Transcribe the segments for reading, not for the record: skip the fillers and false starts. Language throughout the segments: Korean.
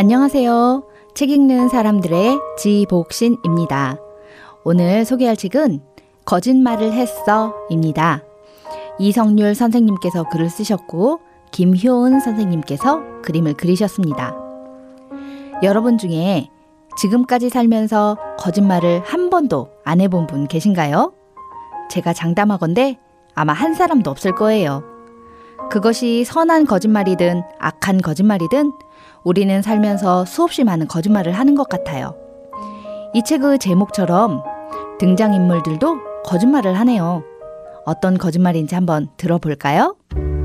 안녕하세요. 책 읽는 사람들의 지복신입니다. 오늘 소개할 책은 거짓말을 했어 입니다. 이성률 선생님께서 글을 쓰셨고 김효은 선생님께서 그림을 그리셨습니다. 여러분 중에 지금까지 살면서 거짓말을 한 번도 안 해본 분 계신가요? 제가 장담하건대 아마 한 사람도 없을 거예요. 그것이 선한 거짓말이든 악한 거짓말이든 우리는 살면서 수없이 많은 거짓말을 하는 것 같아요. 이 책의 제목처럼 등장인물들도 거짓말을 하네요. 어떤 거짓말인지 한번 들어볼까요?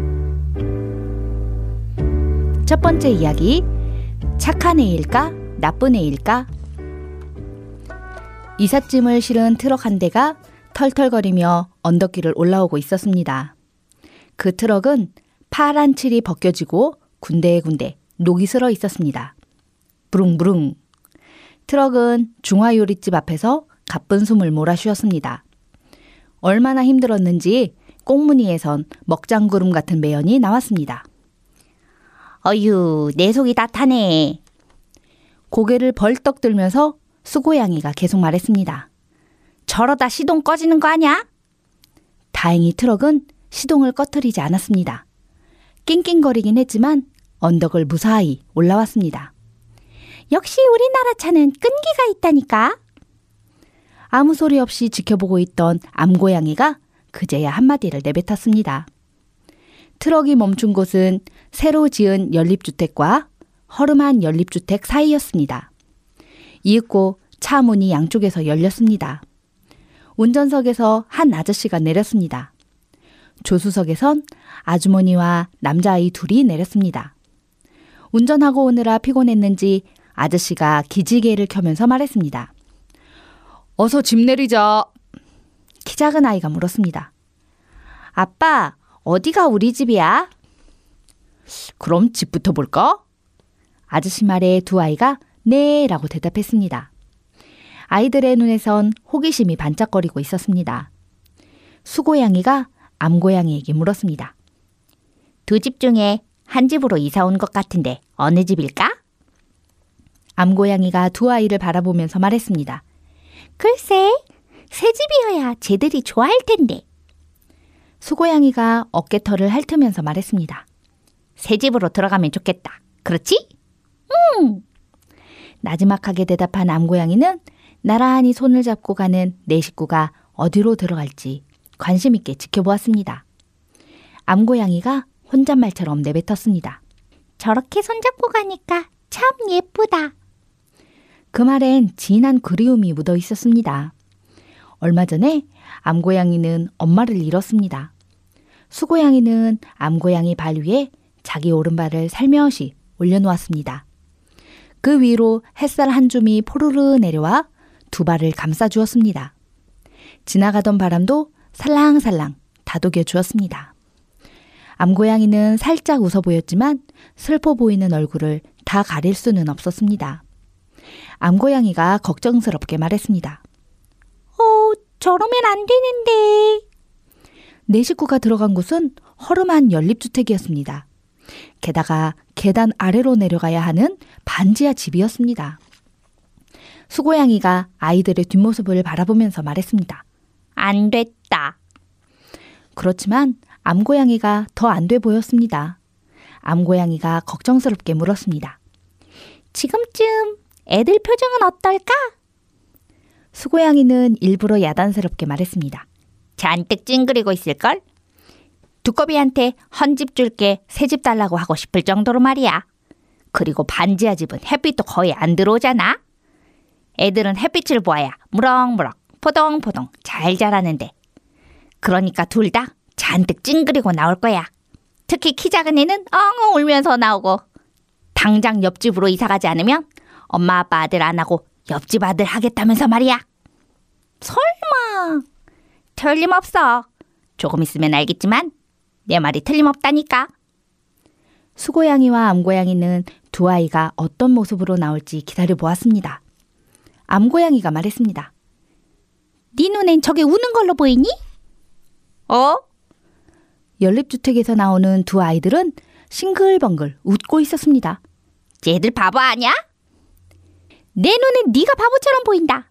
첫 번째 이야기, 착한 애일까? 나쁜 애일까? 이삿짐을 실은 트럭 한 대가 털털거리며 언덕길을 올라오고 있었습니다. 그 트럭은 파란 칠이 벗겨지고 군데군데 녹이 슬어 있었습니다. 부릉부릉. 트럭은 중화요리집 앞에서 가쁜 숨을 몰아쉬었습니다. 얼마나 힘들었는지 꽁무니에선 먹장구름 같은 매연이 나왔습니다. 어휴, 내 속이 다 타네. 고개를 벌떡 들면서 수고양이가 계속 말했습니다. 저러다 시동 꺼지는 거 아냐? 다행히 트럭은 시동을 꺼트리지 않았습니다. 낑낑거리긴 했지만 언덕을 무사히 올라왔습니다. 역시 우리나라 차는 끈기가 있다니까. 아무 소리 없이 지켜보고 있던 암고양이가 그제야 한마디를 내뱉었습니다. 트럭이 멈춘 곳은 새로 지은 연립주택과 허름한 연립주택 사이였습니다. 이윽고 차 문이 양쪽에서 열렸습니다. 운전석에서 한 아저씨가 내렸습니다. 조수석에선 아주머니와 남자아이 둘이 내렸습니다. 운전하고 오느라 피곤했는지 아저씨가 기지개를 켜면서 말했습니다. 어서 짐 내리자. 키 작은 아이가 물었습니다. 아빠, 어디가 우리 집이야? 그럼 집부터 볼까? 아저씨 말에 두 아이가 네 라고 대답했습니다. 아이들의 눈에선 호기심이 반짝거리고 있었습니다. 수고양이가 암고양이에게 물었습니다. 두 집 중에 한 집으로 이사 온 것 같은데 어느 집일까? 암고양이가 두 아이를 바라보면서 말했습니다. 글쎄, 새 집이어야 쟤들이 좋아할 텐데. 수고양이가 어깨털을 핥으면서 말했습니다. 새 집으로 들어가면 좋겠다. 그렇지? 나지막하게 대답한 암고양이는 나란히 손을 잡고 가는 네 식구가 어디로 들어갈지 관심 있게 지켜보았습니다. 암고양이가 혼잣말처럼 내뱉었습니다. 저렇게 손잡고 가니까 참 예쁘다. 그 말엔 진한 그리움이 묻어 있었습니다. 얼마 전에 암고양이는 엄마를 잃었습니다. 수고양이는 암고양이 발 위에 자기 오른발을 살며시 올려놓았습니다. 그 위로 햇살 한 줌이 포르르 내려와 두 발을 감싸주었습니다. 지나가던 바람도 살랑살랑 다독여 주었습니다. 암고양이는 살짝 웃어 보였지만 슬퍼 보이는 얼굴을 다 가릴 수는 없었습니다. 암고양이가 걱정스럽게 말했습니다. 저러면 안 되는데. 네 식구가 들어간 곳은 허름한 연립주택이었습니다. 게다가 계단 아래로 내려가야 하는 반지하 집이었습니다. 수고양이가 아이들의 뒷모습을 바라보면서 말했습니다. 안 됐다. 그렇지만 암고양이가 더 안 돼 보였습니다. 암고양이가 걱정스럽게 물었습니다. 지금쯤 애들 표정은 어떨까? 수고양이는 일부러 야단스럽게 말했습니다. 잔뜩 찡그리고 있을걸? 두꺼비한테 헌집 줄게 새 집 달라고 하고 싶을 정도로 말이야. 그리고 반지하 집은 햇빛도 거의 안 들어오잖아. 애들은 햇빛을 보아야 무럭무럭 포동포동 잘 자라는데. 그러니까 둘 다 잔뜩 찡그리고 나올 거야. 특히 키 작은 애는 엉엉 울면서 나오고. 당장 옆집으로 이사가지 않으면 엄마 아빠 아들 안 하고 옆집 아들 하겠다면서 말이야. 설마. 틀림없어. 조금 있으면 알겠지만 내 말이 틀림없다니까. 수고양이와 암고양이는 두 아이가 어떤 모습으로 나올지 기다려보았습니다. 암고양이가 말했습니다. 네 눈엔 저게 우는 걸로 보이니? 연립주택에서 나오는 두 아이들은 싱글벙글 웃고 있었습니다. 쟤들 바보 아니야? 내 눈엔 네가 바보처럼 보인다.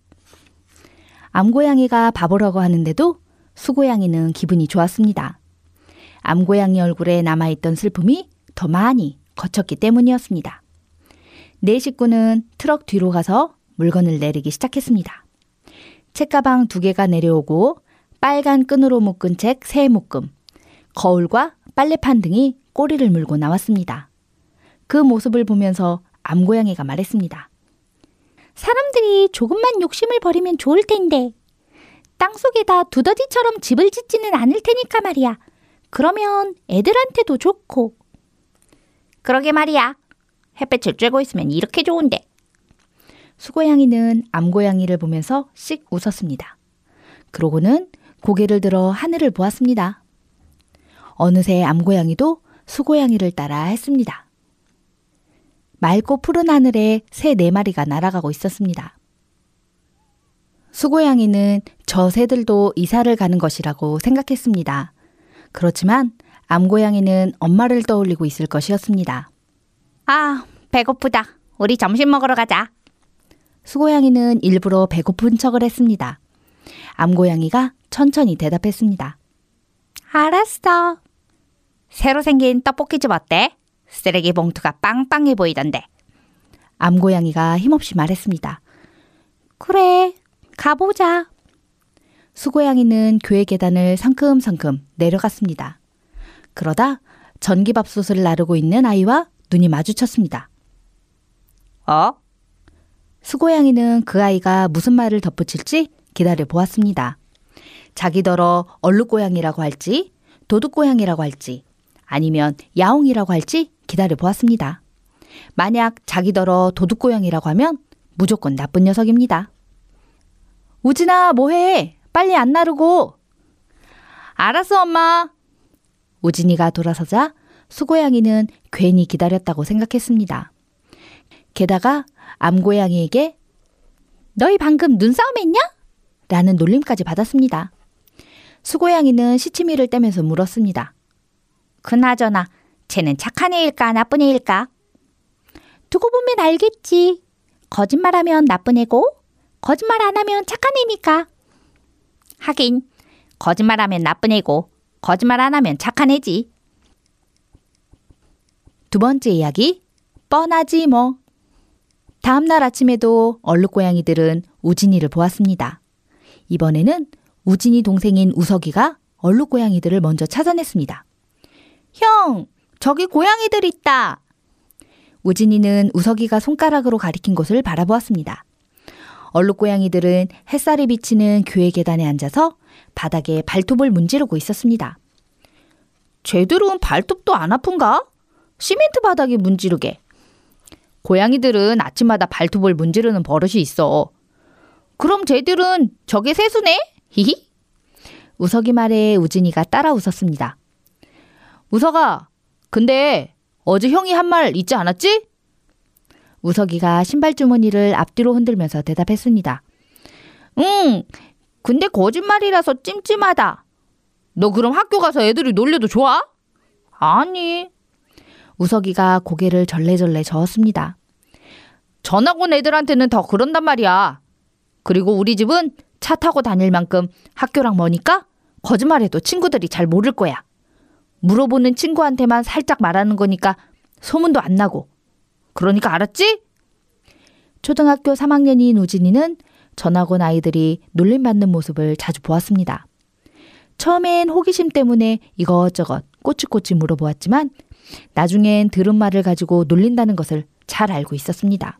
암고양이가 바보라고 하는데도 수고양이는 기분이 좋았습니다. 암고양이 얼굴에 남아있던 슬픔이 더 많이 거쳤기 때문이었습니다. 네 식구는 트럭 뒤로 가서 물건을 내리기 시작했습니다. 책가방 2개가 내려오고 빨간 끈으로 묶은 책 3묶음, 거울과 빨래판 등이 꼬리를 물고 나왔습니다. 그 모습을 보면서 암고양이가 말했습니다. 사람들이 조금만 욕심을 버리면 좋을 텐데 땅속에다 두더지처럼 집을 짓지는 않을 테니까 말이야. 그러면 애들한테도 좋고. 그러게 말이야. 햇볕을 쬐고 있으면 이렇게 좋은데. 수고양이는 암고양이를 보면서 씩 웃었습니다. 그러고는 고개를 들어 하늘을 보았습니다. 어느새 암고양이도 수고양이를 따라 했습니다. 맑고 푸른 하늘에 새 4마리가 날아가고 있었습니다. 수고양이는 저 새들도 이사를 가는 것이라고 생각했습니다. 그렇지만 암고양이는 엄마를 떠올리고 있을 것이었습니다. 아, 배고프다. 우리 점심 먹으러 가자. 수고양이는 일부러 배고픈 척을 했습니다. 암고양이가 천천히 대답했습니다. 알았어. 새로 생긴 떡볶이집 어때? 쓰레기 봉투가 빵빵해 보이던데. 암고양이가 힘없이 말했습니다. 그래, 가보자. 수고양이는 교회 계단을 성큼성큼 내려갔습니다. 그러다 전기밥솥을 나르고 있는 아이와 눈이 마주쳤습니다. 수고양이는 그 아이가 무슨 말을 덧붙일지 기다려 보았습니다. 자기더러 얼룩고양이라고 할지 도둑고양이라고 할지 아니면 야옹이라고 할지 기다려 보았습니다. 만약 자기더러 도둑고양이라고 하면 무조건 나쁜 녀석입니다. 우진아, 뭐해? 빨리 안 나르고. 알았어, 엄마. 우진이가 돌아서자 수고양이는 괜히 기다렸다고 생각했습니다. 게다가 암고양이에게 너희 방금 눈싸움 했냐? 라는 놀림까지 받았습니다. 수고양이는 시치미를 떼면서 물었습니다. 그나저나 쟤는 착한 애일까 나쁜 애일까? 두고 보면 알겠지. 거짓말하면 나쁜 애고 거짓말 안 하면 착한 애니까. 하긴 거짓말하면 나쁜 애고 거짓말 안 하면 착한 애지. 2번째 이야기, 뻔하지 뭐. 다음날 아침에도 얼룩고양이들은 우진이를 보았습니다. 이번에는 우진이 동생인 우석이가 얼룩고양이들을 먼저 찾아냈습니다. 형, 저기 고양이들 있다. 우진이는 우석이가 손가락으로 가리킨 곳을 바라보았습니다. 얼룩고양이들은 햇살이 비치는 교회 계단에 앉아서 바닥에 발톱을 문지르고 있었습니다. 쟤들은 발톱도 안 아픈가? 시멘트 바닥에 문지르게. 고양이들은 아침마다 발톱을 문지르는 버릇이 있어. 그럼 쟤들은 저게 세수네? 히히. 우석이 말에 우진이가 따라 웃었습니다. 우석아, 근데 어제 형이 한 말 잊지 않았지? 우석이가 신발 주머니를 앞뒤로 흔들면서 대답했습니다. 응, 근데 거짓말이라서 찜찜하다. 너 그럼 학교 가서 애들이 놀려도 좋아? 아니. 우석이가 고개를 절레절레 저었습니다. 전학 온 애들한테는 더 그런단 말이야. 그리고 우리 집은 차 타고 다닐 만큼 학교랑 머니까 거짓말해도 친구들이 잘 모를 거야. 물어보는 친구한테만 살짝 말하는 거니까 소문도 안 나고. 그러니까 알았지? 초등학교 3학년인 우진이는 전학 온 아이들이 놀림받는 모습을 자주 보았습니다. 처음엔 호기심 때문에 이것저것 꼬치꼬치 물어보았지만 나중엔 들은 말을 가지고 놀린다는 것을 잘 알고 있었습니다.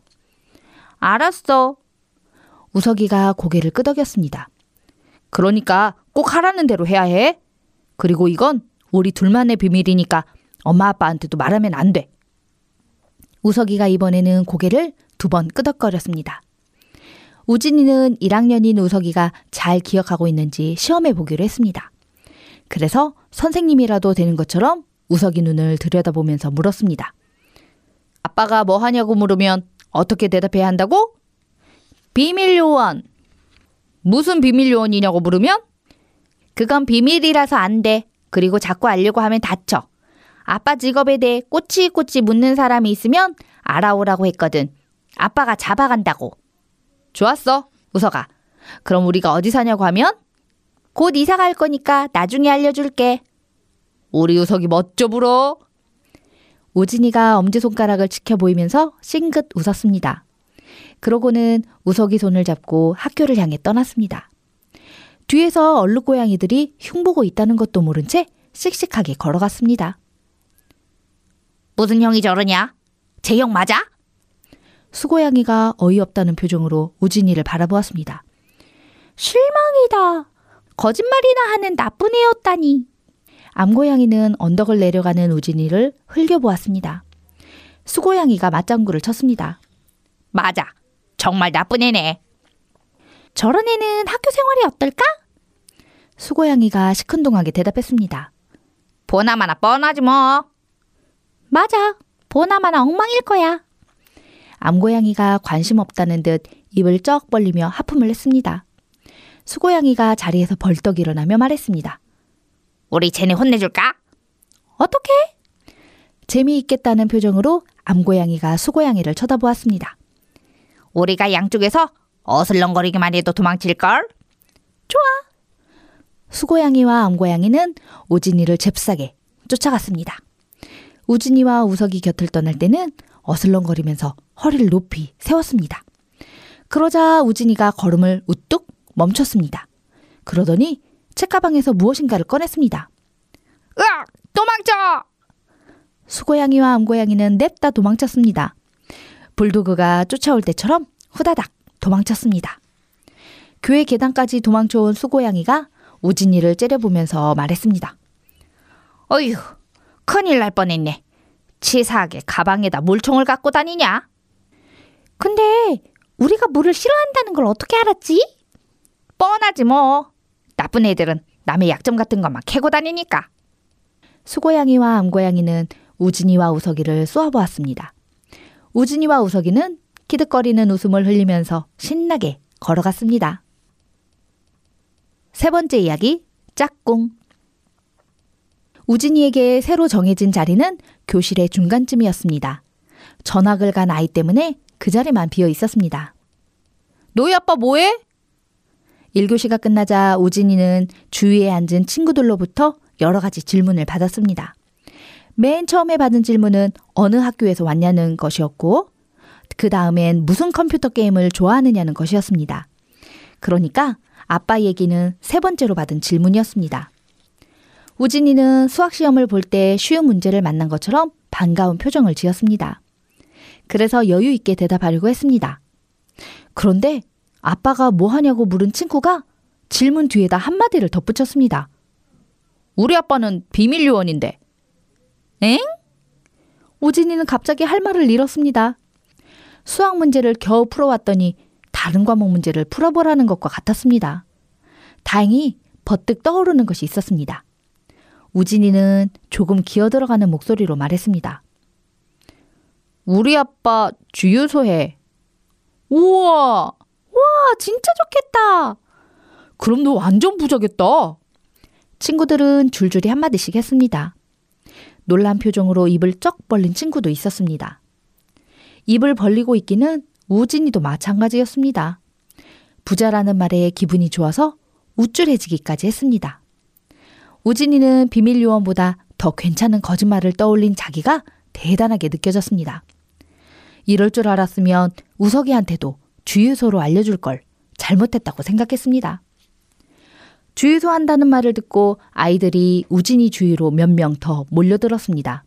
알았어. 우석이가 고개를 끄덕였습니다. 그러니까 꼭 하라는 대로 해야 해. 그리고 이건 우리 둘만의 비밀이니까 엄마 아빠한테도 말하면 안 돼. 우석이가 이번에는 고개를 2번 끄덕거렸습니다. 우진이는 1학년인 우석이가 잘 기억하고 있는지 시험해 보기로 했습니다. 그래서 선생님이라도 되는 것처럼 우석이 눈을 들여다보면서 물었습니다. 아빠가 뭐 하냐고 물으면 어떻게 대답해야 한다고? 비밀 요원. 무슨 비밀 요원이냐고 물으면? 그건 비밀이라서 안 돼. 그리고 자꾸 알려고 하면 다쳐. 아빠 직업에 대해 꼬치꼬치 묻는 사람이 있으면 알아오라고 했거든. 아빠가 잡아간다고. 좋았어, 우석아. 그럼 우리가 어디 사냐고 하면? 곧 이사 갈 거니까 나중에 알려줄게. 우리 우석이 멋져 불어. 우진이가 엄지손가락을 치켜 보이면서 싱긋 웃었습니다. 그러고는 우석이 손을 잡고 학교를 향해 떠났습니다. 뒤에서 얼룩고양이들이 흉보고 있다는 것도 모른 채 씩씩하게 걸어갔습니다. 무슨 형이 저러냐? 제 형 맞아? 수고양이가 어이없다는 표정으로 우진이를 바라보았습니다. 실망이다. 거짓말이나 하는 나쁜 애였다니. 암고양이는 언덕을 내려가는 우진이를 흘겨보았습니다. 수고양이가 맞장구를 쳤습니다. 맞아. 정말 나쁜 애네. 저런 애는 학교 생활이 어떨까? 수고양이가 시큰둥하게 대답했습니다. 보나마나 뻔하지 뭐. 맞아. 보나마나 엉망일 거야. 암고양이가 관심 없다는 듯 입을 쩍 벌리며 하품을 했습니다. 수고양이가 자리에서 벌떡 일어나며 말했습니다. 우리 쟤네 혼내줄까? 어떻게? 재미있겠다는 표정으로 암고양이가 수고양이를 쳐다보았습니다. 우리가 양쪽에서 어슬렁거리기만 해도 도망칠걸? 좋아. 수고양이와 암고양이는 우진이를 잽싸게 쫓아갔습니다. 우진이와 우석이 곁을 떠날 때는 어슬렁거리면서 허리를 높이 세웠습니다. 그러자 우진이가 걸음을 우뚝 멈췄습니다. 그러더니 책가방에서 무엇인가를 꺼냈습니다. 으악! 도망쳐! 수고양이와 암고양이는 냅다 도망쳤습니다. 불도그가 쫓아올 때처럼 후다닥 도망쳤습니다. 교회 계단까지 도망쳐온 수고양이가 우진이를 째려보면서 말했습니다. 어휴, 큰일 날 뻔했네. 치사하게 가방에다 물총을 갖고 다니냐? 근데 우리가 물을 싫어한다는 걸 어떻게 알았지? 뻔하지 뭐. 나쁜 애들은 남의 약점 같은 것만 캐고 다니니까. 수고양이와 암고양이는 우진이와 우석이를 쏘아보았습니다. 우진이와 우석이는 키득거리는 웃음을 흘리면서 신나게 걸어갔습니다. 세 번째 이야기, 짝꿍. 우진이에게 새로 정해진 자리는 교실의 중간쯤이었습니다. 전학을 간 아이 때문에 그 자리만 비어 있었습니다. 너희 아빠 뭐해? 1교시가 끝나자 우진이는 주위에 앉은 친구들로부터 여러 가지 질문을 받았습니다. 맨 처음에 받은 질문은 어느 학교에서 왔냐는 것이었고, 그 다음엔 무슨 컴퓨터 게임을 좋아하느냐는 것이었습니다. 그러니까 아빠 얘기는 세 번째로 받은 질문이었습니다. 우진이는 수학시험을 볼 때 쉬운 문제를 만난 것처럼 반가운 표정을 지었습니다. 그래서 여유 있게 대답하려고 했습니다. 그런데 아빠가 뭐 하냐고 물은 친구가 질문 뒤에다 한마디를 덧붙였습니다. 우리 아빠는 비밀 요원인데. 엥? 우진이는 갑자기 할 말을 잃었습니다. 수학 문제를 겨우 풀어왔더니 다른 과목 문제를 풀어보라는 것과 같았습니다. 다행히 버뜩 떠오르는 것이 있었습니다. 우진이는 조금 기어들어가는 목소리로 말했습니다. 우리 아빠 주유소 해. 우와! 와, 진짜 좋겠다. 그럼 너 완전 부자겠다. 친구들은 줄줄이 한마디씩 했습니다. 놀란 표정으로 입을 쩍 벌린 친구도 있었습니다. 입을 벌리고 있기는 우진이도 마찬가지였습니다. 부자라는 말에 기분이 좋아서 우쭐해지기까지 했습니다. 우진이는 비밀 요원보다 더 괜찮은 거짓말을 떠올린 자기가 대단하게 느껴졌습니다. 이럴 줄 알았으면 우석이한테도 주유소로 알려줄 걸 잘못했다고 생각했습니다. 주유소 한다는 말을 듣고 아이들이 우진이 주위로 몇 명 더 몰려들었습니다.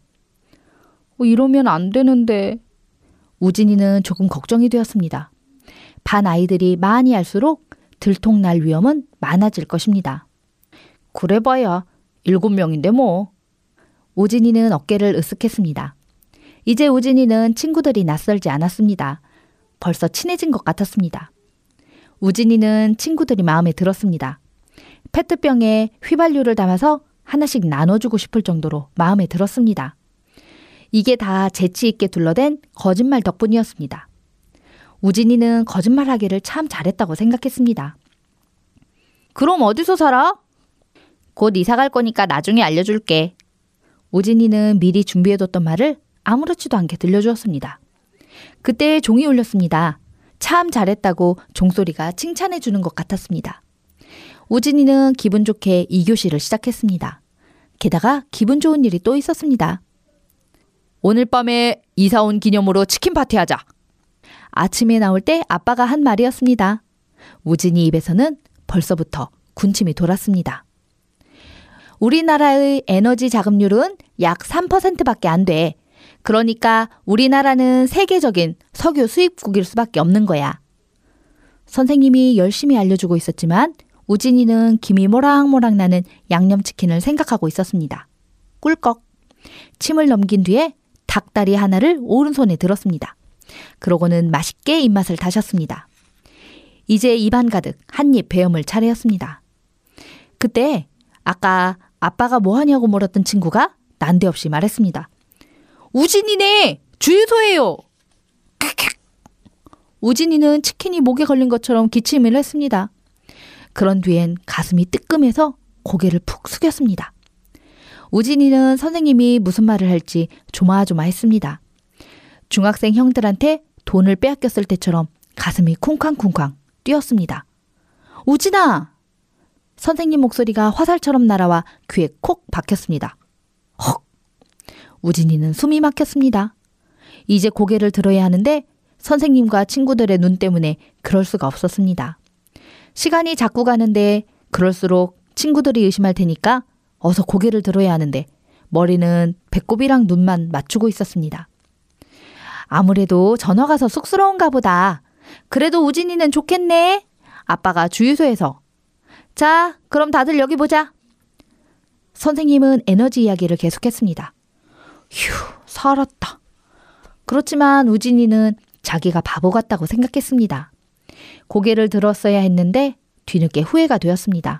이러면 안 되는데. 우진이는 조금 걱정이 되었습니다. 반 아이들이 많이 할수록 들통날 위험은 많아질 것입니다. 그래봐야 7명인데 뭐. 우진이는 어깨를 으쓱했습니다. 이제 우진이는 친구들이 낯설지 않았습니다. 벌써 친해진 것 같았습니다. 우진이는 친구들이 마음에 들었습니다. 페트병에 휘발유를 담아서 하나씩 나눠주고 싶을 정도로 마음에 들었습니다. 이게 다 재치 있게 둘러댄 거짓말 덕분이었습니다. 우진이는 거짓말하기를 참 잘했다고 생각했습니다. 그럼 어디서 살아? 곧 이사 갈 거니까 나중에 알려줄게. 우진이는 미리 준비해뒀던 말을 아무렇지도 않게 들려주었습니다. 그때 종이 울렸습니다. 참 잘했다고 종소리가 칭찬해 주는 것 같았습니다. 우진이는 기분 좋게 2교시를 시작했습니다. 게다가 기분 좋은 일이 또 있었습니다. 오늘 밤에 이사 온 기념으로 치킨 파티하자. 아침에 나올 때 아빠가 한 말이었습니다. 우진이 입에서는 벌써부터 군침이 돌았습니다. 우리나라의 에너지 자급률은 약 3%밖에 안 돼. 그러니까 우리나라는 세계적인 석유 수입국일 수밖에 없는 거야. 선생님이 열심히 알려주고 있었지만 우진이는 김이 모락모락 나는 양념치킨을 생각하고 있었습니다. 꿀꺽. 침을 넘긴 뒤에 닭다리 하나를 오른손에 들었습니다. 그러고는 맛있게 입맛을 다셨습니다. 이제 입안 가득 한입 베어물 차례였습니다. 그때 아까 아빠가 뭐하냐고 물었던 친구가 난데없이 말했습니다. 우진이네! 주유소예요! 우진이는 치킨이 목에 걸린 것처럼 기침을 했습니다. 그런 뒤엔 가슴이 뜨끔해서 고개를 푹 숙였습니다. 우진이는 선생님이 무슨 말을 할지 조마조마했습니다. 중학생 형들한테 돈을 빼앗겼을 때처럼 가슴이 쿵쾅쿵쾅 뛰었습니다. 우진아! 선생님 목소리가 화살처럼 날아와 귀에 콕 박혔습니다. 헉! 우진이는 숨이 막혔습니다. 이제 고개를 들어야 하는데 선생님과 친구들의 눈 때문에 그럴 수가 없었습니다. 시간이 자꾸 가는데 그럴수록 친구들이 의심할 테니까 어서 고개를 들어야 하는데 머리는 배꼽이랑 눈만 맞추고 있었습니다. 아무래도 전화 가서 쑥스러운가 보다. 그래도 우진이는 좋겠네. 아빠가 주유소에서. 자, 그럼 다들 여기 보자. 선생님은 에너지 이야기를 계속했습니다. 휴, 살았다. 그렇지만 우진이는 자기가 바보 같다고 생각했습니다. 고개를 들었어야 했는데 뒤늦게 후회가 되었습니다.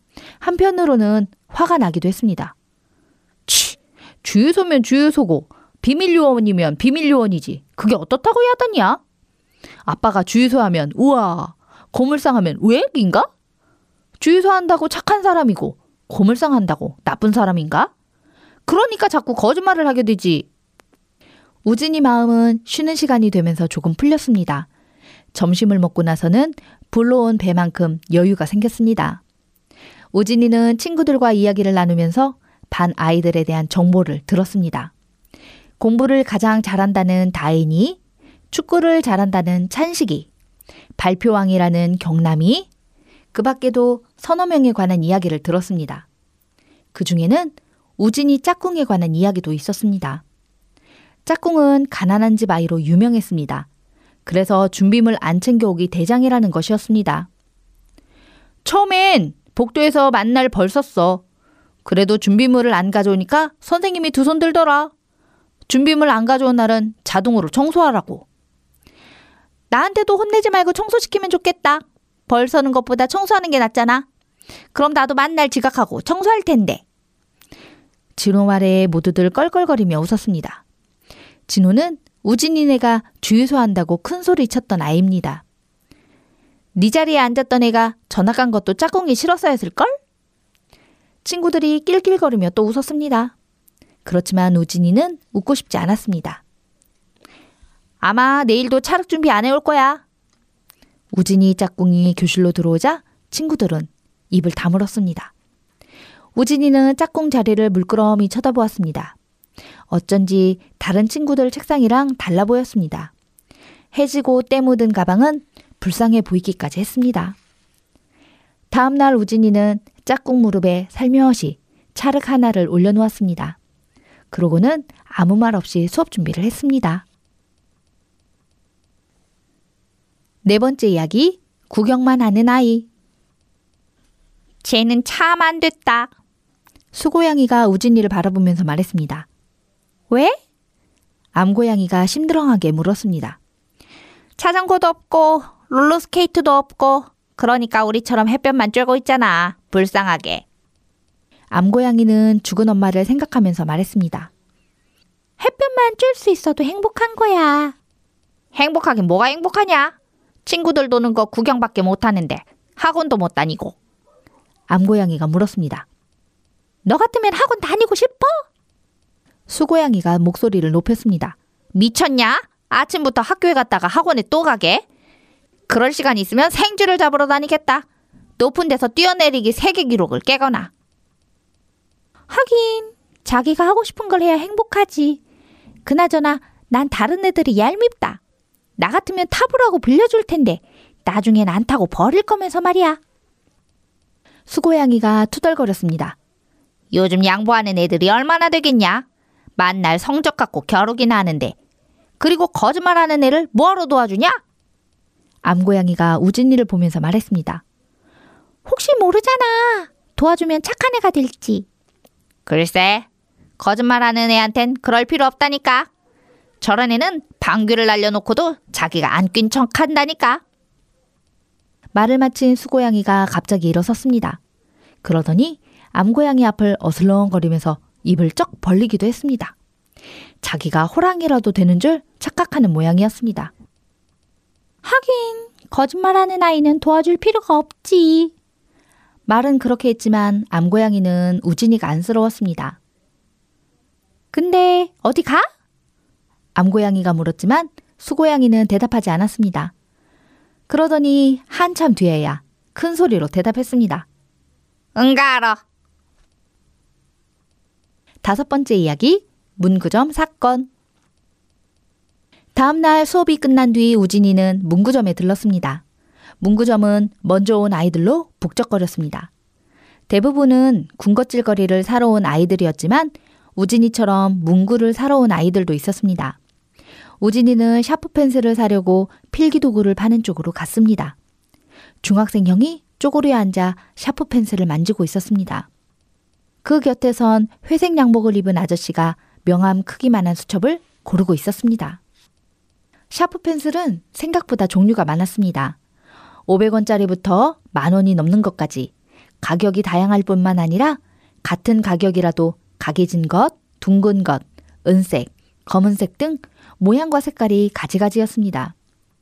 한편으로는 화가 나기도 했습니다. 치, 주유소면 주유소고 비밀요원이면 비밀요원이지. 그게 어떻다고 해야 하더냐? 아빠가 주유소 하면 우와, 고물상 하면 우액인가? 주유소 한다고 착한 사람이고 고물상 한다고 나쁜 사람인가? 그러니까 자꾸 거짓말을 하게 되지. 우진이 마음은 쉬는 시간이 되면서 조금 풀렸습니다. 점심을 먹고 나서는 불러온 배만큼 여유가 생겼습니다. 우진이는 친구들과 이야기를 나누면서 반 아이들에 대한 정보를 들었습니다. 공부를 가장 잘한다는 다인이, 축구를 잘한다는 찬식이, 발표왕이라는 경남이, 그 밖에도 서너 명에 관한 이야기를 들었습니다. 그 중에는 우진이 짝꿍에 관한 이야기도 있었습니다. 짝꿍은 가난한 집 아이로 유명했습니다. 그래서 준비물 안 챙겨오기 대장이라는 것이었습니다. 처음엔 복도에서 만날 벌 썼어. 그래도 준비물을 안 가져오니까 선생님이 두 손 들더라. 준비물 안 가져온 날은 자동으로 청소하라고. 나한테도 혼내지 말고 청소시키면 좋겠다. 벌 서는 것보다 청소하는 게 낫잖아. 그럼 나도 만날 지각하고 청소할 텐데. 진호 말에 모두들 껄껄거리며 웃었습니다. 진호는 우진이네가 주유소 한다고 큰 소리 쳤던 아이입니다. 네 자리에 앉았던 애가 전학 간 것도 짝꿍이 싫었어였을걸? 친구들이 낄낄거리며 또 웃었습니다. 그렇지만 우진이는 웃고 싶지 않았습니다. 아마 내일도 차륵 준비 안 해올 거야. 우진이 짝꿍이 교실로 들어오자 친구들은 입을 다물었습니다. 우진이는 짝꿍 자리를 물끄러미 쳐다보았습니다. 어쩐지 다른 친구들 책상이랑 달라 보였습니다. 해지고 때 묻은 가방은 불쌍해 보이기까지 했습니다. 다음 날 우진이는 짝꿍 무릎에 살며시 차륵 하나를 올려놓았습니다. 그러고는 아무 말 없이 수업 준비를 했습니다. 네 번째 이야기, 구경만 하는 아이. 쟤는 참 안 됐다. 수고양이가 우진이를 바라보면서 말했습니다. 왜? 암고양이가 심드렁하게 물었습니다. 자전거도 없고 롤러스케이트도 없고 그러니까 우리처럼 햇볕만 쬐고 있잖아. 불쌍하게. 암고양이는 죽은 엄마를 생각하면서 말했습니다. 햇볕만 쬐 수 있어도 행복한 거야. 행복하긴 뭐가 행복하냐? 친구들 노는 거 구경밖에 못하는데 학원도 못 다니고. 암고양이가 물었습니다. 너 같으면 학원 다니고 싶어? 수고양이가 목소리를 높였습니다. 미쳤냐? 아침부터 학교에 갔다가 학원에 또 가게? 그럴 시간 있으면 생쥐를 잡으러 다니겠다. 높은 데서 뛰어내리기 세계 기록을 깨거나. 하긴 자기가 하고 싶은 걸 해야 행복하지. 그나저나 난 다른 애들이 얄밉다. 나 같으면 타보라고 빌려줄 텐데 나중엔 안 타고 버릴 거면서 말이야. 수고양이가 투덜거렸습니다. 요즘 양보하는 애들이 얼마나 되겠냐? 만날 성적 갖고 겨루기나 하는데. 그리고 거짓말하는 애를 뭐하러 도와주냐? 암고양이가 우진이를 보면서 말했습니다. 혹시 모르잖아. 도와주면 착한 애가 될지. 글쎄, 거짓말하는 애한텐 그럴 필요 없다니까. 저런 애는 방귀를 날려놓고도 자기가 안 낀 척 한다니까. 말을 마친 수고양이가 갑자기 일어섰습니다. 그러더니 암고양이 앞을 어슬렁거리면서 입을 쩍 벌리기도 했습니다. 자기가 호랑이라도 되는 줄 착각하는 모양이었습니다. 하긴 거짓말하는 아이는 도와줄 필요가 없지. 말은 그렇게 했지만 암고양이는 우진이가 안쓰러웠습니다. 근데 어디 가? 암고양이가 물었지만 수고양이는 대답하지 않았습니다. 그러더니 한참 뒤에야 큰 소리로 대답했습니다. 응가하러. 5번째 이야기, 문구점 사건. 다음날 수업이 끝난 뒤 우진이는 문구점에 들렀습니다. 문구점은 먼저 온 아이들로 북적거렸습니다. 대부분은 군것질거리를 사러 온 아이들이었지만 우진이처럼 문구를 사러 온 아이들도 있었습니다. 우진이는 샤프 펜슬을 사려고 필기도구를 파는 쪽으로 갔습니다. 중학생 형이 쪼그려 앉아 샤프 펜슬을 만지고 있었습니다. 그 곁에선 회색 양복을 입은 아저씨가 명함 크기만한 수첩을 고르고 있었습니다. 샤프 펜슬은 생각보다 종류가 많았습니다. 500원짜리부터 10,000원이 넘는 것까지 가격이 다양할 뿐만 아니라 같은 가격이라도 각이진 것, 둥근 것, 은색, 검은색 등 모양과 색깔이 가지가지였습니다.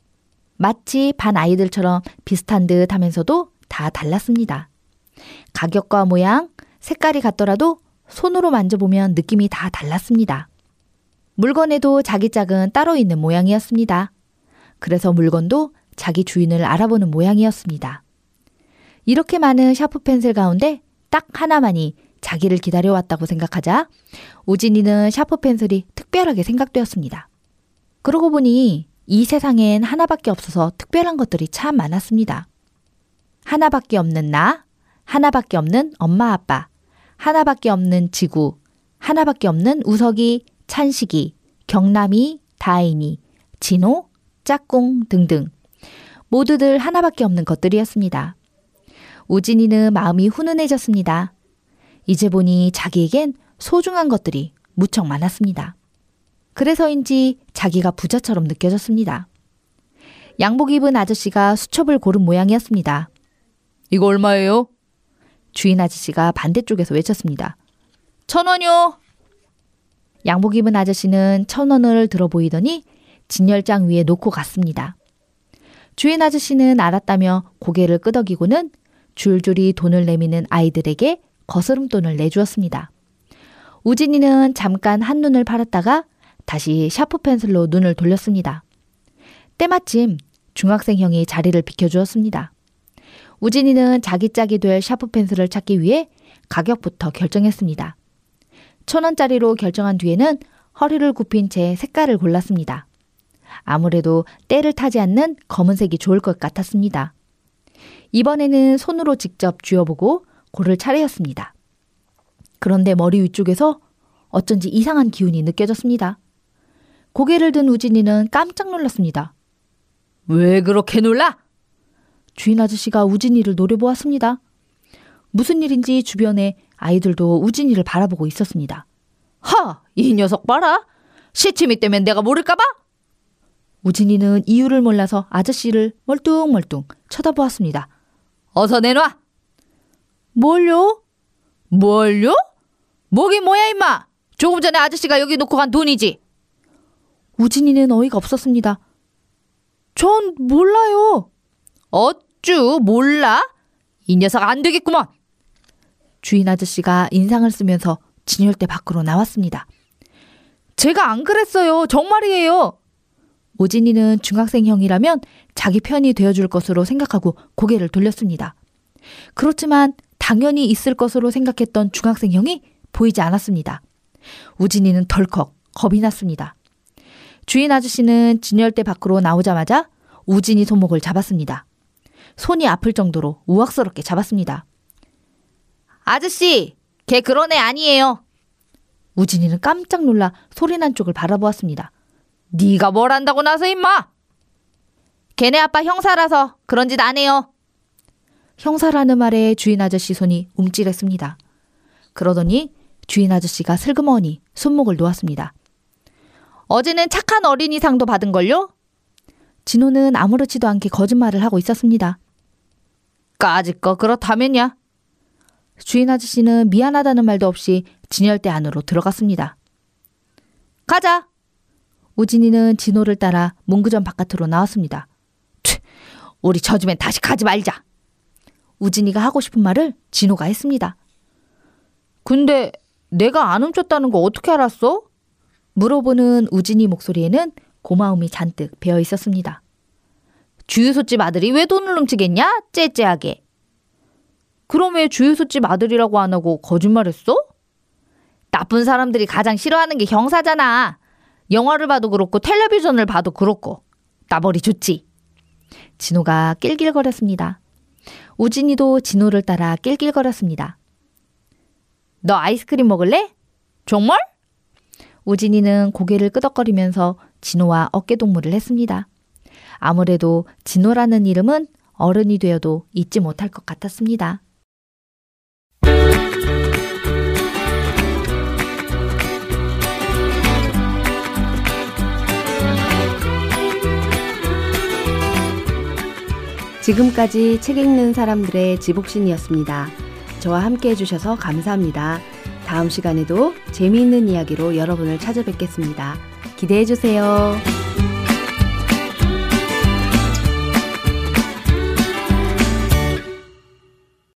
마치 반 아이들처럼 비슷한 듯 하면서도 다 달랐습니다. 가격과 모양, 색깔이 같더라도 손으로 만져보면 느낌이 다 달랐습니다. 물건에도 자기 짝은 따로 있는 모양이었습니다. 그래서 물건도 자기 주인을 알아보는 모양이었습니다. 이렇게 많은 샤프 펜슬 가운데 딱 하나만이 자기를 기다려왔다고 생각하자 우진이는 샤프 펜슬이 특별하게 생각되었습니다. 그러고 보니 이 세상엔 하나밖에 없어서 특별한 것들이 참 많았습니다. 하나밖에 없는 나, 하나밖에 없는 엄마 아빠, 하나밖에 없는 지구, 하나밖에 없는 우석이, 찬식이, 경남이, 다인이, 진호, 짝꿍 등등 모두들 하나밖에 없는 것들이었습니다. 우진이는 마음이 훈훈해졌습니다. 이제 보니 자기에겐 소중한 것들이 무척 많았습니다. 그래서인지 자기가 부자처럼 느껴졌습니다. 양복 입은 아저씨가 수첩을 고른 모양이었습니다. 이거 얼마예요? 주인 아저씨가 반대쪽에서 외쳤습니다. 1,000원이요. 양복 입은 아저씨는 1,000원을 들어 보이더니 진열장 위에 놓고 갔습니다. 주인 아저씨는 알았다며 고개를 끄덕이고는 줄줄이 돈을 내미는 아이들에게 거스름돈을 내주었습니다. 우진이는 잠깐 한눈을 팔았다가 다시 샤프 펜슬로 눈을 돌렸습니다. 때마침 중학생 형이 자리를 비켜주었습니다. 우진이는 자기 짝이 될 샤프 펜슬을 찾기 위해 가격부터 결정했습니다. 1,000원짜리로 결정한 뒤에는 허리를 굽힌 채 색깔을 골랐습니다. 아무래도 때를 타지 않는 검은색이 좋을 것 같았습니다. 이번에는 손으로 직접 쥐어보고 고를 차례였습니다. 그런데 머리 위쪽에서 어쩐지 이상한 기운이 느껴졌습니다. 고개를 든 우진이는 깜짝 놀랐습니다. 왜 그렇게 놀라? 주인 아저씨가 우진이를 노려보았습니다. 무슨 일인지 주변에 아이들도 우진이를 바라보고 있었습니다. 하! 이 녀석 봐라! 시치미 때문에 내가 모를까봐? 우진이는 이유를 몰라서 아저씨를 멀뚱멀뚱 쳐다보았습니다. 어서 내놔! 뭘요? 뭘요? 뭐긴 뭐야 임마! 조금 전에 아저씨가 여기 놓고 간 돈이지. 우진이는 어이가 없었습니다. 전 몰라요. 어쭈 몰라? 이 녀석 안 되겠구먼. 주인 아저씨가 인상을 쓰면서 진열대 밖으로 나왔습니다. 제가 안 그랬어요. 정말이에요. 우진이는 중학생 형이라면 자기 편이 되어줄 것으로 생각하고 고개를 돌렸습니다. 그렇지만 당연히 있을 것으로 생각했던 중학생 형이 보이지 않았습니다. 우진이는 덜컥 겁이 났습니다. 주인 아저씨는 진열대 밖으로 나오자마자 우진이 손목을 잡았습니다. 손이 아플 정도로 우악스럽게 잡았습니다. 아저씨, 걔 그런 애 아니에요. 우진이는 깜짝 놀라 소리난 쪽을 바라보았습니다. 네가 뭘 안다고 나서 임마! 걔네 아빠 형사라서 그런 짓 안 해요. 형사라는 말에 주인 아저씨 손이 움찔했습니다. 그러더니 주인 아저씨가 슬그머니 손목을 놓았습니다. 어제는 착한 어린이상도 받은걸요? 진호는 아무렇지도 않게 거짓말을 하고 있었습니다. 까짓거 그렇다면야. 주인 아저씨는 미안하다는 말도 없이 진열대 안으로 들어갔습니다. 가자. 우진이는 진호를 따라 문구점 바깥으로 나왔습니다. 우리 젖으면 다시 가지 말자. 우진이가 하고 싶은 말을 진호가 했습니다. 근데 내가 안 훔쳤다는 거 어떻게 알았어? 물어보는 우진이 목소리에는 고마움이 잔뜩 배어 있었습니다. 주유소집 아들이 왜 돈을 훔치겠냐? 째째하게. 그럼 왜 주유소집 아들이라고 안 하고 거짓말했어? 나쁜 사람들이 가장 싫어하는 게 형사잖아. 영화를 봐도 그렇고 텔레비전을 봐도 그렇고. 나벌이 좋지. 진호가 낄낄거렸습니다. 우진이도 진호를 따라 낄낄거렸습니다. 너 아이스크림 먹을래? 정말? 우진이는 고개를 끄덕거리면서 진호와 어깨동무를 했습니다. 아무래도 진호라는 이름은 어른이 되어도 잊지 못할 것 같았습니다. 지금까지 책 읽는 사람들의 지복신이었습니다. 저와 함께 해주셔서 감사합니다. 다음 시간에도 재미있는 이야기로 여러분을 찾아뵙겠습니다. 기대해주세요.